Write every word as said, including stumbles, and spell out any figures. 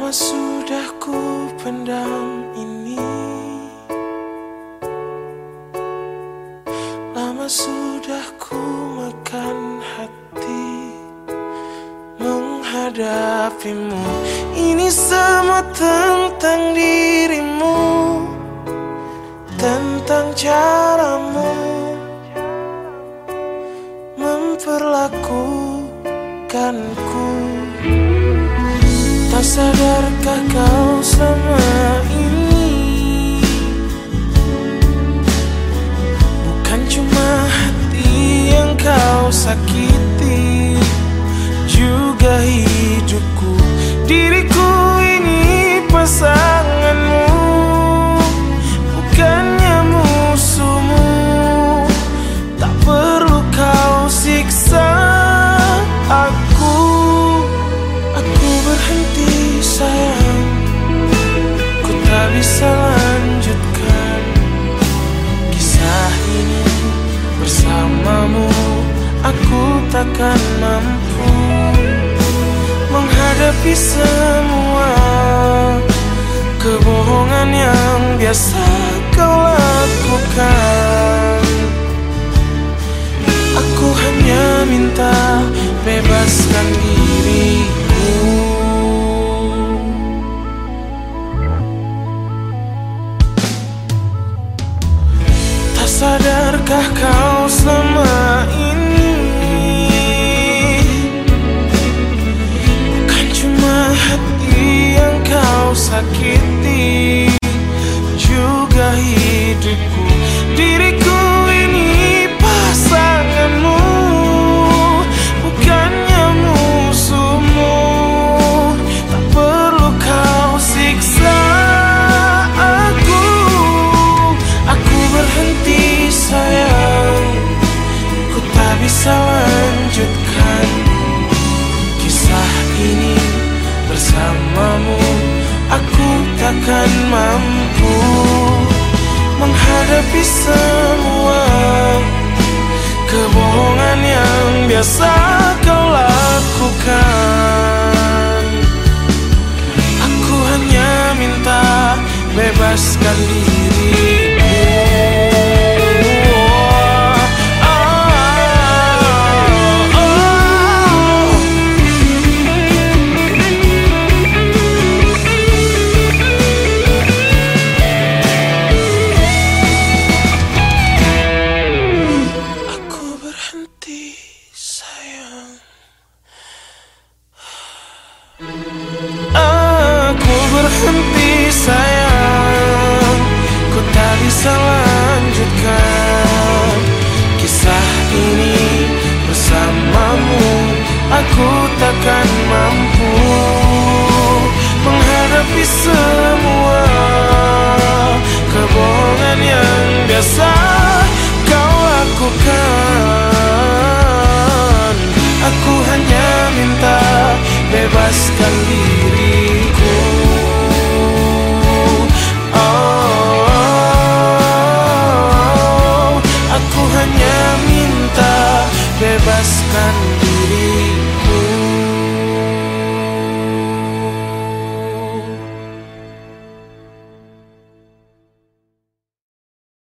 Lama sudah ku pendam ini, lama sudah ku makan hati menghadapimu. Ini semua tentang dirimu, tentang caramu memperlakukanku. Tak sadarkah kau selama ini bukan cuma hati yang kau sakiti, juga hidupku. Diriku ini pasanganmu, bukannya musuhmu. Tak perlu kau siksa aku. Aku berhenti sayang, ku tak bisa lanjutkan kisah ini bersamamu. Aku takkan mampu menghadapi semua kebohongan yang biasa kau lakukan. Aku hanya minta bebaskan diriku. Tak sadarkah kau selama ini bukan cuma hati yang kau sakiti, juga hidupku. Diriku ini pasanganmu, bukannya musuhmu. Tak perlu kau siksa aku. Aku berhenti sayang, ku tak bisa lanjutkan kisah ini bersamamu. Aku takkan mampu menghadapi semua kebohongan yang biasa kau lakukan. Aku hanya minta bebaskan dirimu. Berhenti sayang, ku tak bisa lanjutkan kisah ini bersamamu. Aku takkan mampu